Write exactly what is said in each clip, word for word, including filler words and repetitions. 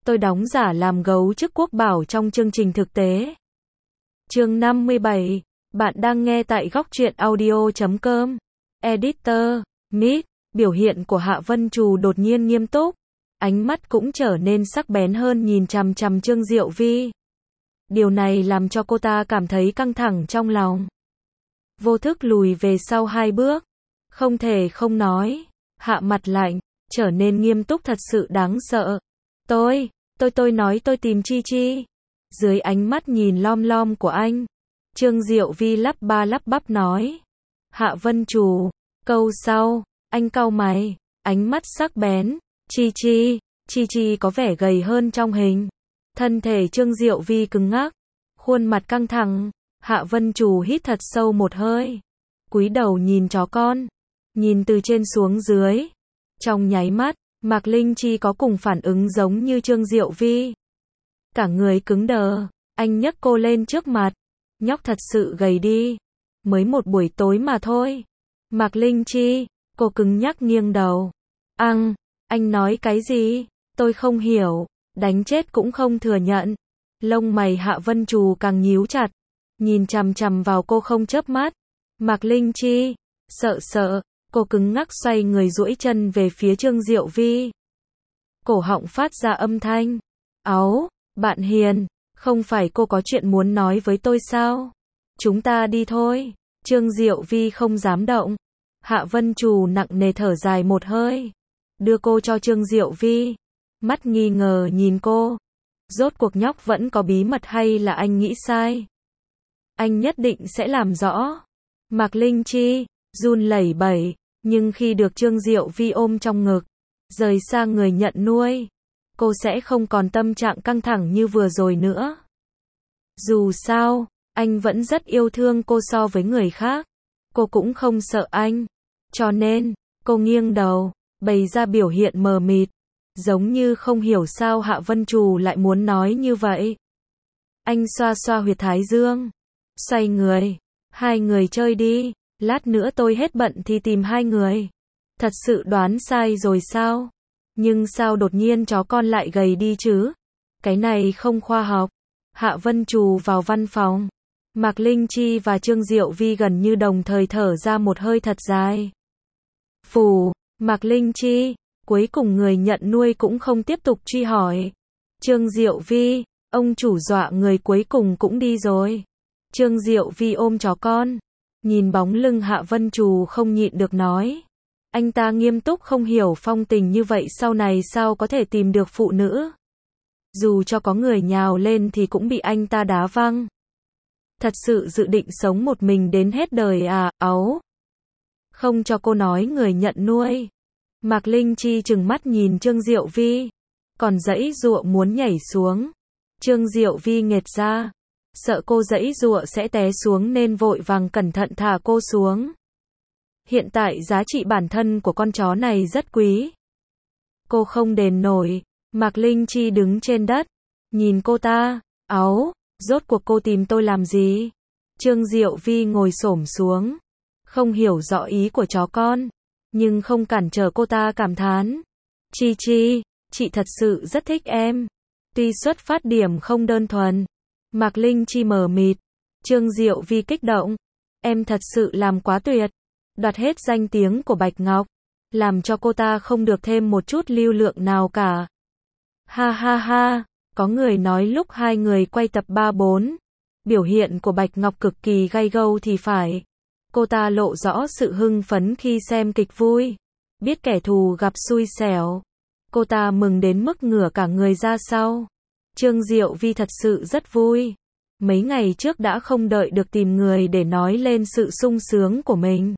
tôi đóng giả làm gấu chức quốc bảo trong chương trình thực tế. Chương năm mươi bảy, bạn đang nghe tại góc truyện audio chấm com. Editor, Mít, biểu hiện của Hạ Vân Trù đột nhiên nghiêm túc, ánh mắt cũng trở nên sắc bén hơn nhìn chằm chằm Trương Diệu Vi. Điều này làm cho cô ta cảm thấy căng thẳng trong lòng. Vô thức lùi về sau hai bước, không thể không nói, hạ mặt lạnh, trở nên nghiêm túc thật sự đáng sợ. Tôi, tôi tôi nói tôi tìm Chi Chi. Dưới ánh mắt nhìn lom lom của anh, Trương Diệu Vi lắp ba lắp bắp nói. Hạ Vân Trù, câu sau, anh cau mày, ánh mắt sắc bén. Chi Chi, Chi Chi có vẻ gầy hơn trong hình. Thân thể Trương Diệu Vi cứng ngắc, khuôn mặt căng thẳng. Hạ Vân Trù hít thật sâu một hơi, cúi đầu nhìn chó con, nhìn từ trên xuống dưới. Trong nháy mắt, Mạc Linh Chi có cùng phản ứng giống như Trương Diệu Vi. Cả người cứng đờ, anh nhấc cô lên trước mặt. Nhóc thật sự gầy đi, mới một buổi tối mà thôi. Mạc Linh Chi, cô cứng nhắc nghiêng đầu. Ăn, anh nói cái gì? Tôi không hiểu, đánh chết cũng không thừa nhận. Lông mày Hạ Vân Trù càng nhíu chặt, nhìn chằm chằm vào cô không chớp mắt. Mạc Linh Chi, sợ sợ, cô cứng ngắc xoay người duỗi chân về phía Trương Diệu Vi. Cổ họng phát ra âm thanh. Áu, bạn hiền, không phải cô có chuyện muốn nói với tôi sao? Chúng ta đi thôi. Trương Diệu Vi không dám động. Hạ Vân Trù nặng nề thở dài một hơi, đưa cô cho Trương Diệu Vi, mắt nghi ngờ nhìn cô. Rốt cuộc nhóc vẫn có bí mật hay là anh nghĩ sai? Anh nhất định sẽ làm rõ. Mạc Linh Chi run lẩy bẩy, nhưng khi được Trương Diệu Vi ôm trong ngực, rời xa người nhận nuôi, cô sẽ không còn tâm trạng căng thẳng như vừa rồi nữa. Dù sao, anh vẫn rất yêu thương cô so với người khác. Cô cũng không sợ anh. Cho nên, cô nghiêng đầu, bày ra biểu hiện mờ mịt, giống như không hiểu sao Hạ Vân Trù lại muốn nói như vậy. Anh xoa xoa huyệt thái dương, xoay người. Hai người chơi đi, lát nữa tôi hết bận thì tìm hai người. Thật sự đoán sai rồi sao? Nhưng sao đột nhiên chó con lại gầy đi chứ? Cái này không khoa học. Hạ Vân Trù vào văn phòng. Mạc Linh Chi và Trương Diệu Vi gần như đồng thời thở ra một hơi thật dài. Phù, Mạc Linh Chi, cuối cùng người nhận nuôi cũng không tiếp tục truy hỏi. Trương Diệu Vi, ông chủ dọa người cuối cùng cũng đi rồi. Trương Diệu Vi ôm chó con, nhìn bóng lưng Hạ Vân Trù không nhịn được nói. Anh ta nghiêm túc không hiểu phong tình như vậy sau này sao có thể tìm được phụ nữ. Dù cho có người nhào lên thì cũng bị anh ta đá văng. Thật sự dự định sống một mình đến hết đời à, áu. Không cho cô nói người nhận nuôi. Mạc Linh Chi trừng mắt nhìn Trương Diệu Vi, còn giãy giụa muốn nhảy xuống. Trương Diệu Vi nghệt ra, sợ cô giãy giụa sẽ té xuống nên vội vàng cẩn thận thả cô xuống. Hiện tại giá trị bản thân của con chó này rất quý. Cô không đền nổi. Mạc Linh Chi đứng trên đất, nhìn cô ta. Áu, rốt cuộc cô tìm tôi làm gì? Trương Diệu Vi ngồi xổm xuống, không hiểu rõ ý của chó con, nhưng không cản trở cô ta cảm thán. Chi Chi, chị thật sự rất thích em. Tuy xuất phát điểm không đơn thuần. Mạc Linh Chi mờ mịt. Trương Diệu Vi kích động. Em thật sự làm quá tuyệt. Đoạt hết danh tiếng của Bạch Ngọc, làm cho cô ta không được thêm một chút lưu lượng nào cả. Ha ha ha, có người nói lúc hai người quay tập ba bốn, biểu hiện của Bạch Ngọc cực kỳ gay gâu thì phải. Cô ta lộ rõ sự hưng phấn khi xem kịch vui, biết kẻ thù gặp xui xẻo. Cô ta mừng đến mức ngửa cả người ra sau. Trương Diệu Vi thật sự rất vui. Mấy ngày trước đã không đợi được tìm người để nói lên sự sung sướng của mình.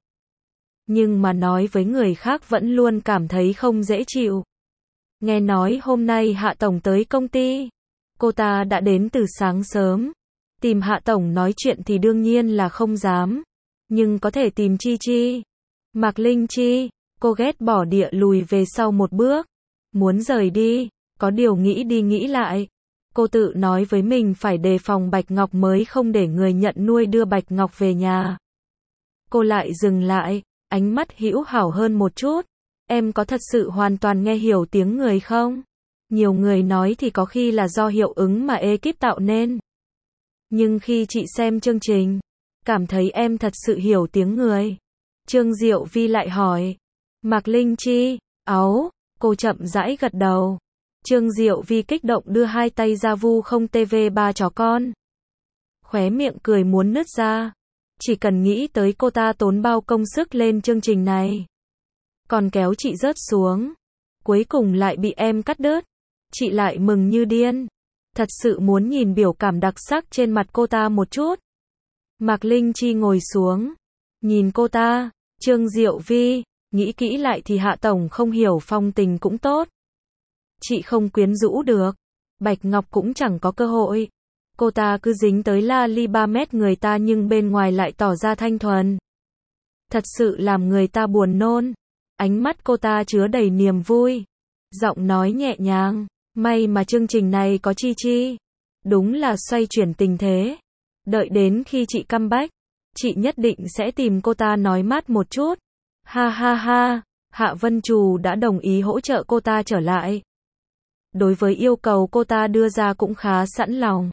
Nhưng mà nói với người khác vẫn luôn cảm thấy không dễ chịu. Nghe nói hôm nay Hạ Tổng tới công ty. Cô ta đã đến từ sáng sớm. Tìm Hạ Tổng nói chuyện thì đương nhiên là không dám. Nhưng có thể tìm Chi Chi. Mạc Linh Chi, cô ghét bỏ địa lùi về sau một bước. Muốn rời đi, có điều nghĩ đi nghĩ lại. Cô tự nói với mình phải đề phòng Bạch Ngọc mới không để người nhận nuôi đưa Bạch Ngọc về nhà. Cô lại dừng lại, ánh mắt hữu hảo hơn một chút. Em có thật sự hoàn toàn nghe hiểu tiếng người không? Nhiều người nói thì có khi là do hiệu ứng mà ekip tạo nên. Nhưng khi chị xem chương trình, cảm thấy em thật sự hiểu tiếng người. Trương Diệu Vi lại hỏi. Mạc Linh Chi, áu, cô chậm rãi gật đầu. Trương Diệu Vi kích động đưa hai tay ra vu không tê vê ba chó con. Khóe miệng cười muốn nứt ra. Chỉ cần nghĩ tới cô ta tốn bao công sức lên chương trình này. Còn kéo chị rớt xuống. Cuối cùng lại bị em cắt đứt. Chị lại mừng như điên. Thật sự muốn nhìn biểu cảm đặc sắc trên mặt cô ta một chút. Mạc Linh Chi ngồi xuống. Nhìn cô ta. Trương Diệu Vi. Nghĩ kỹ lại thì Hạ Tổng không hiểu phong tình cũng tốt. Chị không quyến rũ được. Bạch Ngọc cũng chẳng có cơ hội. Cô ta cứ dính tới la li ba mét người ta nhưng bên ngoài lại tỏ ra thanh thuần. Thật sự làm người ta buồn nôn. Ánh mắt cô ta chứa đầy niềm vui. Giọng nói nhẹ nhàng. May mà chương trình này có Chi Chi. Đúng là xoay chuyển tình thế. Đợi đến khi chị comeback, chị nhất định sẽ tìm cô ta nói mát một chút. Ha ha ha, Hạ Vân Trù đã đồng ý hỗ trợ cô ta trở lại. Đối với yêu cầu cô ta đưa ra cũng khá sẵn lòng.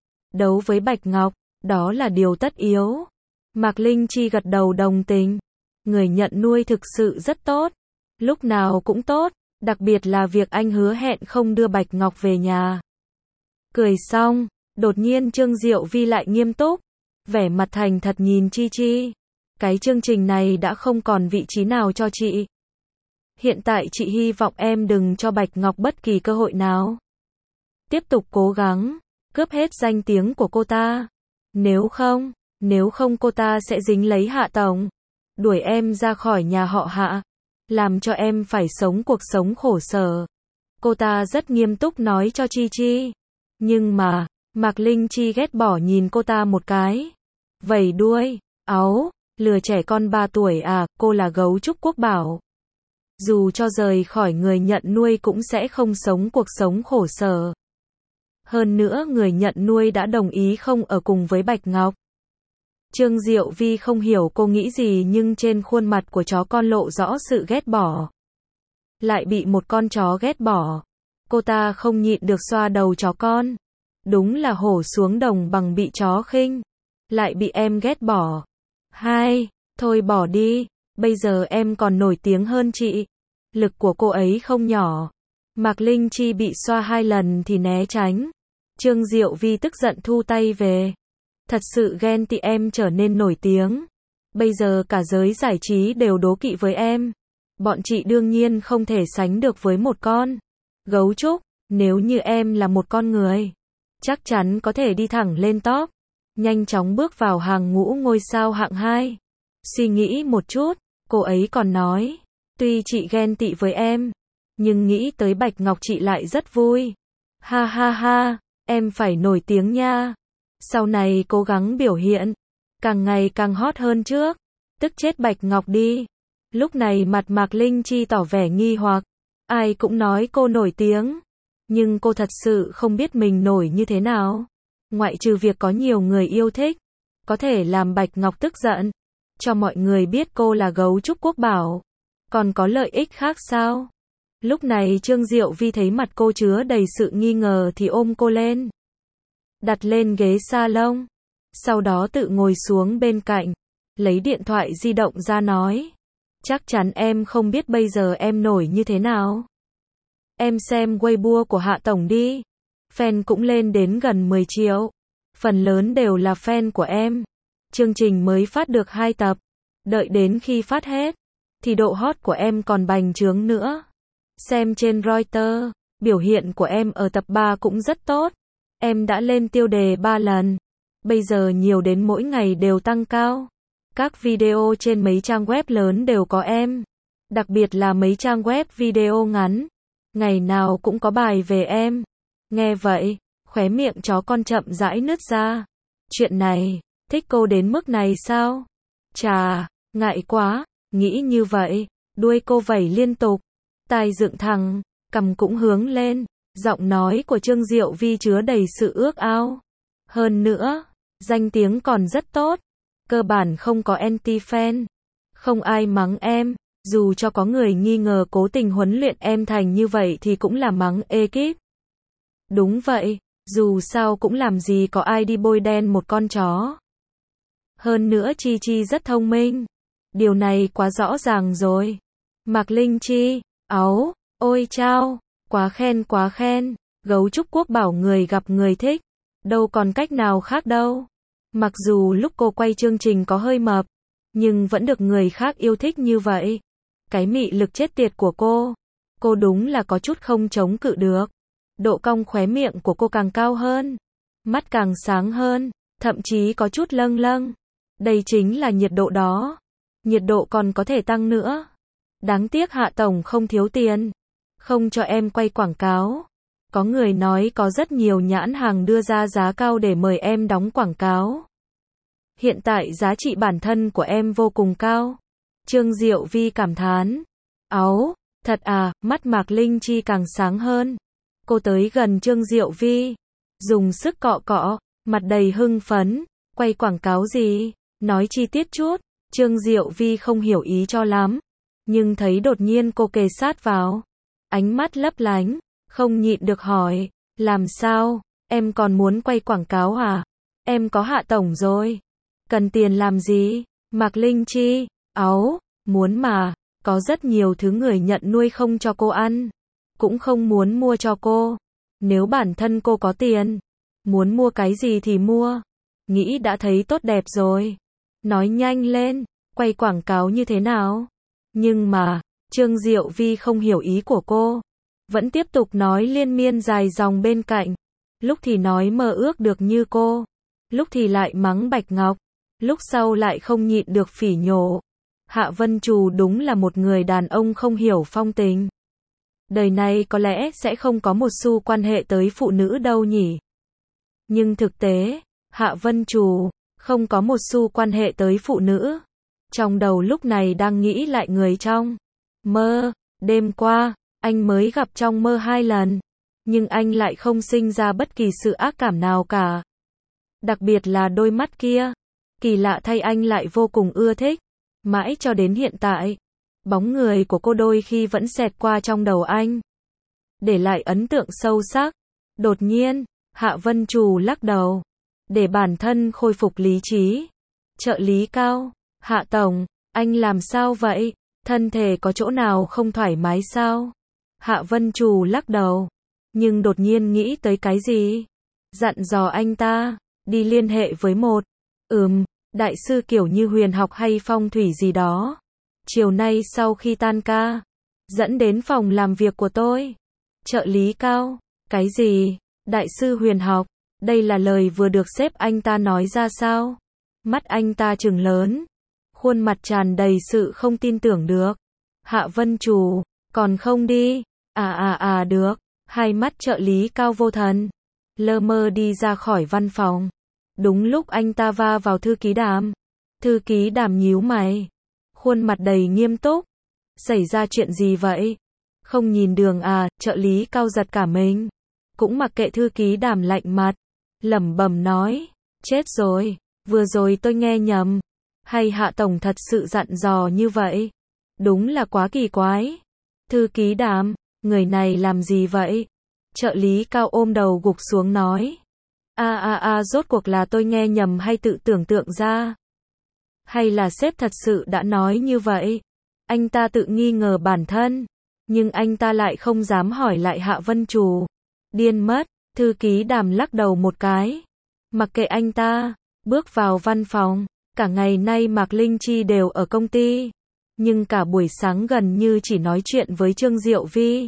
Đấu với Bạch Ngọc, đó là điều tất yếu. Mạc Linh Chi gật đầu đồng tình. Người nhận nuôi thực sự rất tốt. Lúc nào cũng tốt, đặc biệt là việc anh hứa hẹn không đưa Bạch Ngọc về nhà. Cười xong, đột nhiên Trương Diệu Vi lại nghiêm túc. Vẻ mặt thành thật nhìn Chi Chi. Cái chương trình này đã không còn vị trí nào cho chị. Hiện tại chị hy vọng em đừng cho Bạch Ngọc bất kỳ cơ hội nào. Tiếp tục cố gắng, cướp hết danh tiếng của cô ta. Nếu không, nếu không cô ta sẽ dính lấy Hạ Tổng. Đuổi em ra khỏi nhà họ Hạ. Làm cho em phải sống cuộc sống khổ sở. Cô ta rất nghiêm túc nói cho Chi Chi. Nhưng mà, Mạc Linh Chi ghét bỏ nhìn cô ta một cái. Vẩy đuôi, áu, lừa trẻ con ba tuổi à, cô là gấu trúc quốc bảo. Dù cho rời khỏi người nhận nuôi cũng sẽ không sống cuộc sống khổ sở. Hơn nữa người nhận nuôi đã đồng ý không ở cùng với Bạch Ngọc. Trương Diệu Vi không hiểu cô nghĩ gì nhưng trên khuôn mặt của chó con lộ rõ sự ghét bỏ. Lại bị một con chó ghét bỏ. Cô ta không nhịn được xoa đầu chó con. Đúng là hổ xuống đồng bằng bị chó khinh. Lại bị em ghét bỏ. Hai, thôi bỏ đi. Bây giờ em còn nổi tiếng hơn chị. Lực của cô ấy không nhỏ. Mạc Linh Chi bị xoa hai lần thì né tránh. Trương Diệu Vi tức giận thu tay về. Thật sự ghen tị em trở nên nổi tiếng. Bây giờ cả giới giải trí đều đố kỵ với em. Bọn chị đương nhiên không thể sánh được với một con gấu trúc. Nếu như em là một con người, chắc chắn có thể đi thẳng lên top. Nhanh chóng bước vào hàng ngũ ngôi sao hạng hai. Suy nghĩ một chút, cô ấy còn nói. Tuy chị ghen tị với em, nhưng nghĩ tới Bạch Ngọc chị lại rất vui. Ha ha ha, em phải nổi tiếng nha. Sau này cố gắng biểu hiện, càng ngày càng hot hơn trước. Tức chết Bạch Ngọc đi. Lúc này mặt Mạc Linh Chi tỏ vẻ nghi hoặc. Ai cũng nói cô nổi tiếng. Nhưng cô thật sự không biết mình nổi như thế nào. Ngoại trừ việc có nhiều người yêu thích, có thể làm Bạch Ngọc tức giận, cho mọi người biết cô là gấu trúc quốc bảo. Còn có lợi ích khác sao? Lúc này Trương Diệu Vi thấy mặt cô chứa đầy sự nghi ngờ thì ôm cô lên. Đặt lên ghế salon. Sau đó tự ngồi xuống bên cạnh. Lấy điện thoại di động ra nói. Chắc chắn em không biết bây giờ em nổi như thế nào. Em xem Weibo của Hạ Tổng đi. Fan cũng lên đến gần mười triệu. Phần lớn đều là fan của em. Chương trình mới phát được hai tập. Đợi đến khi phát hết, thì độ hot của em còn bành trướng nữa. Xem trên Reuters, biểu hiện của em ở tập ba cũng rất tốt. Em đã lên tiêu đề ba lần. Bây giờ nhiều đến mỗi ngày đều tăng cao. Các video trên mấy trang web lớn đều có em. Đặc biệt là mấy trang web video ngắn. Ngày nào cũng có bài về em. Nghe vậy, khóe miệng chó con chậm rãi nứt ra. Chuyện này, thích cô đến mức này sao? Chà, ngại quá, nghĩ như vậy, đuôi cô vẩy liên tục. Tai dựng thẳng, cằm cũng hướng lên. Giọng nói của Trương Diệu Vi chứa đầy sự ước ao. Hơn nữa, danh tiếng còn rất tốt. Cơ bản không có anti-fan. Không ai mắng em. Dù cho có người nghi ngờ cố tình huấn luyện em thành như vậy thì cũng là mắng ekip. Đúng vậy, dù sao cũng làm gì có ai đi bôi đen một con chó. Hơn nữa Chi Chi rất thông minh. Điều này quá rõ ràng rồi. Mạc Linh Chi, áu, ôi chao, quá khen quá khen. Gấu trúc quốc bảo người gặp người thích. Đâu còn cách nào khác đâu. Mặc dù lúc cô quay chương trình có hơi mập, nhưng vẫn được người khác yêu thích như vậy. Cái mị lực chết tiệt của cô. Cô đúng là có chút không chống cự được. Độ cong khóe miệng của cô càng cao hơn. Mắt càng sáng hơn. Thậm chí có chút lâng lâng. Đây chính là nhiệt độ đó. Nhiệt độ còn có thể tăng nữa. Đáng tiếc Hạ Tổng không thiếu tiền. Không cho em quay quảng cáo. Có người nói có rất nhiều nhãn hàng đưa ra giá cao để mời em đóng quảng cáo. Hiện tại giá trị bản thân của em vô cùng cao. Trương Diệu Vi cảm thán. Áu, thật à, mắt Mạc Linh Chi càng sáng hơn. Cô tới gần Trương Diệu Vi. Dùng sức cọ cọ, mặt đầy hưng phấn. Quay quảng cáo gì? Nói chi tiết chút. Trương Diệu Vi không hiểu ý cho lắm. Nhưng thấy đột nhiên cô kề sát vào. Ánh mắt lấp lánh. Không nhịn được hỏi. Làm sao? Em còn muốn quay quảng cáo à? Em có Hạ Tổng rồi. Cần tiền làm gì? Mạc Linh Chi. Áu, muốn mà. Có rất nhiều thứ người nhận nuôi không cho cô ăn. Cũng không muốn mua cho cô. Nếu bản thân cô có tiền. Muốn mua cái gì thì mua. Nghĩ đã thấy tốt đẹp rồi. Nói nhanh lên. Quay quảng cáo như thế nào? Nhưng mà, Trương Diệu Vi không hiểu ý của cô. Vẫn tiếp tục nói liên miên dài dòng bên cạnh. Lúc thì nói mơ ước được như cô. Lúc thì lại mắng Bạch Ngọc. Lúc sau lại không nhịn được phỉ nhổ. Hạ Vân Trù đúng là một người đàn ông không hiểu phong tình. Đời này có lẽ sẽ không có một xu quan hệ tới phụ nữ đâu nhỉ. Nhưng thực tế, Hạ Vân Trù không có một xu quan hệ tới phụ nữ. Trong đầu lúc này đang nghĩ lại người trong mơ. Đêm qua, anh mới gặp trong mơ hai lần. Nhưng anh lại không sinh ra bất kỳ sự ác cảm nào cả. Đặc biệt là đôi mắt kia. Kỳ lạ thay anh lại vô cùng ưa thích. Mãi cho đến hiện tại, bóng người của cô đôi khi vẫn xẹt qua trong đầu anh. Để lại ấn tượng sâu sắc. Đột nhiên, Hạ Vân Trù lắc đầu. Để bản thân khôi phục lý trí. Trợ lý Cao. Hạ Tổng, anh làm sao vậy? Thân thể có chỗ nào không thoải mái sao? Hạ Vân Trù lắc đầu. Nhưng đột nhiên nghĩ tới cái gì? Dặn dò anh ta. Đi liên hệ với một. Ừm, đại sư kiểu như huyền học hay phong thủy gì đó. Chiều nay sau khi tan ca. Dẫn đến phòng làm việc của tôi. Trợ lý Cao. Cái gì? Đại sư huyền học. Đây là lời vừa được sếp anh ta nói ra sao? Mắt anh ta trừng lớn. Khuôn mặt tràn đầy sự không tin tưởng được. Hạ Vân Trù. Còn không đi. À à à được. Hai mắt trợ lý Cao vô thần. Lơ mơ đi ra khỏi văn phòng. Đúng lúc anh ta va vào thư ký Đàm. Thư ký Đàm nhíu mày. Khuôn mặt đầy nghiêm túc. Xảy ra chuyện gì vậy? Không nhìn đường à? Trợ lý Cao giật cả mình. Cũng mặc kệ thư ký Đàm lạnh mặt. Lẩm bẩm nói. Chết rồi. Vừa rồi tôi nghe nhầm. Hay Hạ Tổng thật sự dặn dò như vậy? Đúng là quá kỳ quái. Thư ký Đàm. Người này làm gì vậy? Trợ lý Cao ôm đầu gục xuống nói. A a a rốt cuộc là tôi nghe nhầm hay tự tưởng tượng ra? Hay là sếp thật sự đã nói như vậy? Anh ta tự nghi ngờ bản thân. Nhưng anh ta lại không dám hỏi lại Hạ Vân Trù. Điên mất. Thư ký Đàm lắc đầu một cái. Mặc kệ anh ta. Bước vào văn phòng. Cả ngày nay Mạc Linh Chi đều ở công ty. Nhưng cả buổi sáng gần như chỉ nói chuyện với Trương Diệu Vi.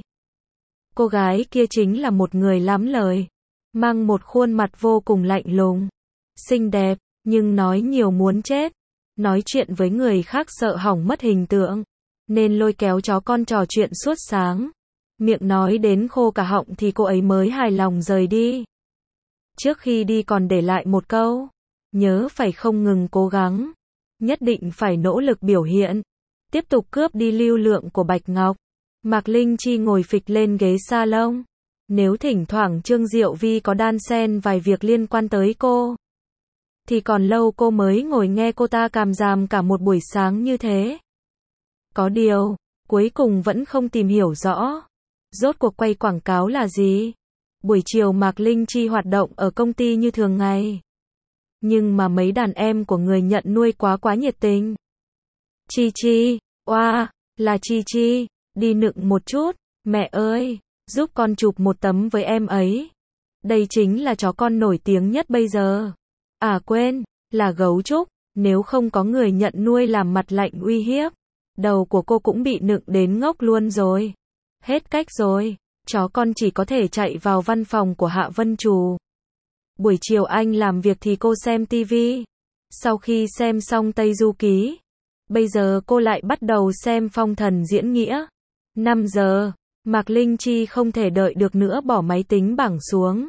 Cô gái kia chính là một người lắm lời. Mang một khuôn mặt vô cùng lạnh lùng. Xinh đẹp, nhưng nói nhiều muốn chết. Nói chuyện với người khác sợ hỏng mất hình tượng. Nên lôi kéo chó con trò chuyện suốt sáng. Miệng nói đến khô cả họng thì cô ấy mới hài lòng rời đi. Trước khi đi còn để lại một câu. Nhớ phải không ngừng cố gắng. Nhất định phải nỗ lực biểu hiện. Tiếp tục cướp đi lưu lượng của Bạch Ngọc. Mạc Linh Chi ngồi phịch lên ghế salon. Nếu thỉnh thoảng Trương Diệu Vi có đan xen vài việc liên quan tới cô, thì còn lâu cô mới ngồi nghe cô ta càm ràm cả một buổi sáng như thế. Có điều, cuối cùng vẫn không tìm hiểu rõ. Rốt cuộc quay quảng cáo là gì? Buổi chiều Mạc Linh Chi hoạt động ở công ty như thường ngày. Nhưng mà mấy đàn em của người nhận nuôi quá quá nhiệt tình. Chi Chi, oa, là Chi Chi, đi nựng một chút, mẹ ơi, giúp con chụp một tấm với em ấy. Đây chính là chó con nổi tiếng nhất bây giờ. À quên, là gấu trúc, nếu không có người nhận nuôi làm mặt lạnh uy hiếp, đầu của cô cũng bị nựng đến ngốc luôn rồi. Hết cách rồi, chó con chỉ có thể chạy vào văn phòng của Hạ Vân Trù. Buổi chiều anh làm việc thì cô xem tivi. Sau khi xem xong Tây Du Ký, bây giờ cô lại bắt đầu xem Phong Thần Diễn Nghĩa. năm giờ, Mạc Linh Chi không thể đợi được nữa bỏ máy tính bảng xuống.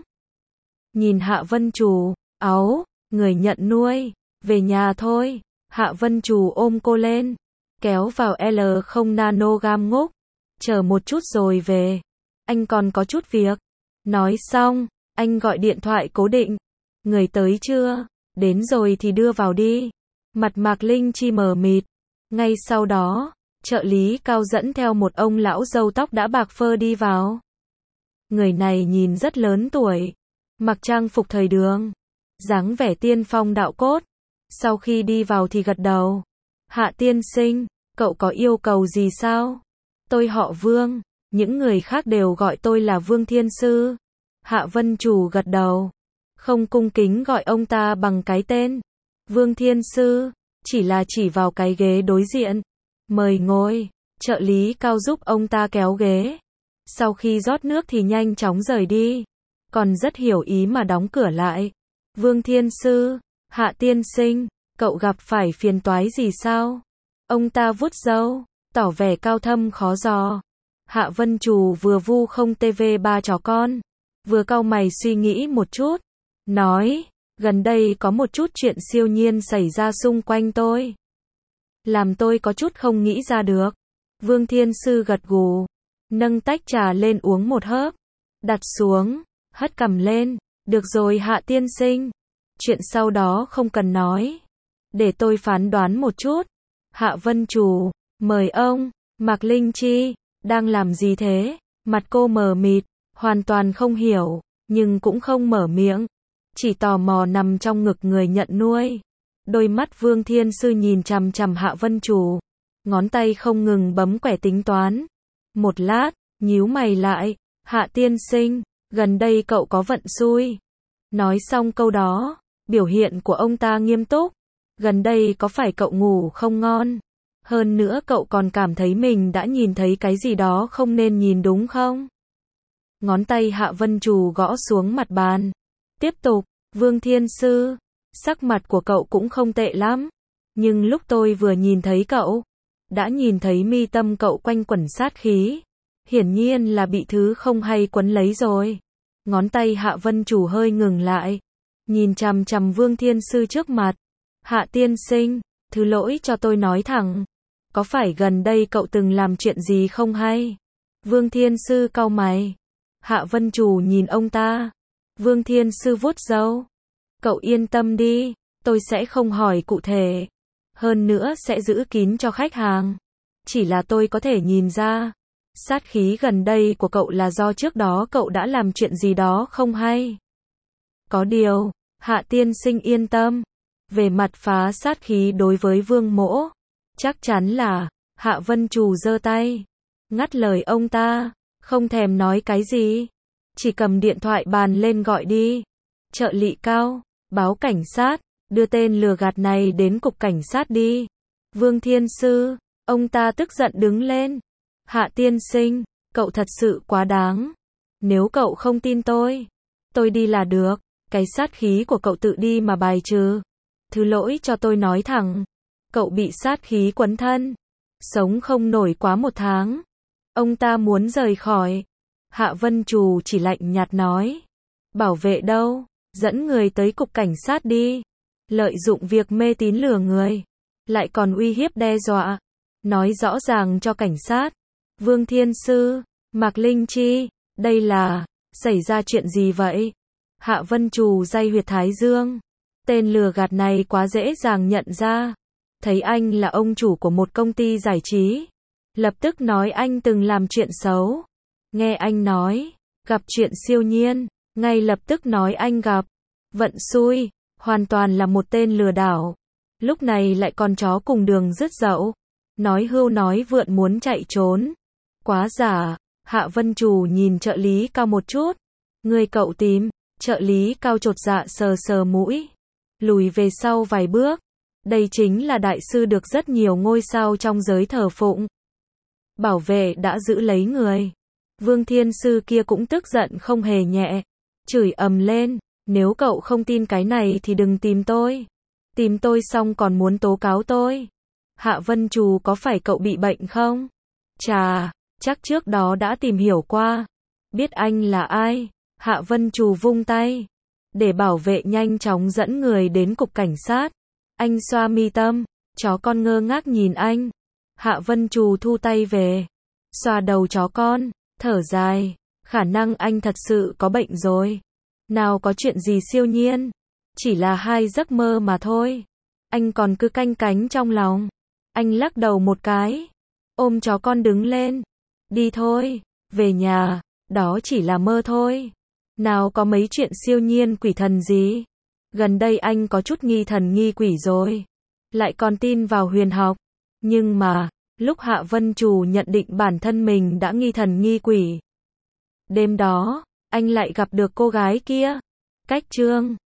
Nhìn Hạ Vân Trù, áu, người nhận nuôi, về nhà thôi. Hạ Vân Trù ôm cô lên, kéo vào L không nanogam ngốc. Chờ một chút rồi về. Anh còn có chút việc. Nói xong, anh gọi điện thoại cố định. Người tới chưa? Đến rồi thì đưa vào đi. Mặt Mạc Linh Chi mờ mịt. Ngay sau đó, trợ lý Cao dẫn theo một ông lão râu tóc đã bạc phơ đi vào. Người này nhìn rất lớn tuổi, mặc trang phục thời đường, dáng vẻ tiên phong đạo cốt. Sau khi đi vào thì gật đầu. Hạ tiên sinh, cậu có yêu cầu gì sao? Tôi họ Vương, những người khác đều gọi tôi là Vương Thiên Sư. Hạ Vân Trù gật đầu, không cung kính gọi ông ta bằng cái tên. Vương Thiên Sư, chỉ là chỉ vào cái ghế đối diện. Mời ngồi, trợ lý Cao giúp ông ta kéo ghế. Sau khi rót nước thì nhanh chóng rời đi, còn rất hiểu ý mà đóng cửa lại. Vương Thiên Sư, Hạ tiên sinh, cậu gặp phải phiền toái gì sao? Ông ta vuốt râu, tỏ vẻ cao thâm khó dò. Hạ Vân Trù vừa vu không tê vê ba chó con, vừa cau mày suy nghĩ một chút, nói, gần đây có một chút chuyện siêu nhiên xảy ra xung quanh tôi, làm tôi có chút không nghĩ ra được. Vương Thiên Sư gật gù, nâng tách trà lên uống một hớp, đặt xuống, hất cằm lên, được rồi Hạ tiên sinh, chuyện sau đó không cần nói, để tôi phán đoán một chút. Hạ Vân Trù, mời ông. Mạc Linh Chi, đang làm gì thế? Mặt cô mờ mịt, hoàn toàn không hiểu, nhưng cũng không mở miệng, chỉ tò mò nằm trong ngực người nhận nuôi. Đôi mắt Vương Thiên Sư nhìn chằm chằm Hạ Vân Trù, ngón tay không ngừng bấm quẻ tính toán. Một lát, nhíu mày lại, Hạ tiên sinh, gần đây cậu có vận xui. Nói xong câu đó, biểu hiện của ông ta nghiêm túc. Gần đây có phải cậu ngủ không ngon? Hơn nữa cậu còn cảm thấy mình đã nhìn thấy cái gì đó không nên nhìn đúng không? Ngón tay Hạ Vân Trù gõ xuống mặt bàn. Tiếp tục, Vương Thiên Sư, sắc mặt của cậu cũng không tệ lắm. Nhưng lúc tôi vừa nhìn thấy cậu, đã nhìn thấy mi tâm cậu quanh quẩn sát khí. Hiển nhiên là bị thứ không hay quấn lấy rồi. Ngón tay Hạ Vân Trù hơi ngừng lại, nhìn chằm chằm Vương Thiên Sư trước mặt. Hạ tiên sinh, thứ lỗi cho tôi nói thẳng. Có phải gần đây cậu từng làm chuyện gì không hay? Vương Thiên Sư cau mày. Hạ Vân Trù nhìn ông ta. Vương Thiên Sư vuốt râu. Cậu yên tâm đi, tôi sẽ không hỏi cụ thể. Hơn nữa sẽ giữ kín cho khách hàng. Chỉ là tôi có thể nhìn ra, sát khí gần đây của cậu là do trước đó cậu đã làm chuyện gì đó không hay. Có điều, Hạ tiên sinh yên tâm. Về mặt phá sát khí đối với Vương Mỗ, chắc chắn là, Hạ Vân Trù giơ tay, ngắt lời ông ta, không thèm nói cái gì, chỉ cầm điện thoại bàn lên gọi đi. Trợ lý Cao, báo cảnh sát, đưa tên lừa gạt này đến cục cảnh sát đi. Vương Thiên Sư, ông ta tức giận đứng lên. Hạ tiên sinh, cậu thật sự quá đáng. Nếu cậu không tin tôi, tôi đi là được, cái sát khí của cậu tự đi mà bài trừ. Thứ lỗi cho tôi nói thẳng, cậu bị sát khí quấn thân, sống không nổi quá một tháng. Ông ta muốn rời khỏi. Hạ Vân Trù chỉ lạnh nhạt nói, bảo vệ đâu, dẫn người tới cục cảnh sát đi. Lợi dụng việc mê tín lừa người, lại còn uy hiếp đe dọa, nói rõ ràng cho cảnh sát. Vương Thiên Sư, Mạc Linh Chi, đây là, xảy ra chuyện gì vậy? Hạ Vân Trù day huyệt thái dương. Tên lừa gạt này quá dễ dàng nhận ra. Thấy anh là ông chủ của một công ty giải trí, Lập tức nói anh từng làm chuyện xấu. Nghe anh nói, gặp chuyện siêu nhiên, ngay lập tức nói anh gặp vận xui, hoàn toàn là một tên lừa đảo. Lúc này lại còn chó cùng đường dứt dậu, nói hưu nói vượn muốn chạy trốn. Quá giả. Hạ Vân Trù nhìn trợ lý Cao một chút. Người cậu tìm, trợ lý Cao chột dạ sờ sờ mũi, lùi về sau vài bước. Đây chính là đại sư được rất nhiều ngôi sao trong giới thờ phụng. Bảo vệ đã giữ lấy người. Vương Thiên Sư kia cũng tức giận không hề nhẹ, chửi ầm lên, nếu cậu không tin cái này thì đừng tìm tôi. Tìm tôi xong còn muốn tố cáo tôi. Hạ Vân Trù có phải cậu bị bệnh không? Chà, chắc trước đó đã tìm hiểu qua. Biết anh là ai? Hạ Vân Trù vung tay, để bảo vệ nhanh chóng dẫn người đến cục cảnh sát. Anh xoa mi tâm, chó con ngơ ngác nhìn anh. Hạ Vân Trù thu tay về, xoa đầu chó con, thở dài, khả năng anh thật sự có bệnh rồi. Nào có chuyện gì siêu nhiên, chỉ là hai giấc mơ mà thôi. Anh còn cứ canh cánh trong lòng. Anh lắc đầu một cái, ôm chó con đứng lên. Đi thôi, về nhà, đó chỉ là mơ thôi. Nào có mấy chuyện siêu nhiên quỷ thần gì. Gần đây anh có chút nghi thần nghi quỷ rồi. Lại còn tin vào huyền học. Nhưng mà, lúc Hạ Vân Trù nhận định bản thân mình đã nghi thần nghi quỷ. Đêm đó, anh lại gặp được cô gái kia. Cách chương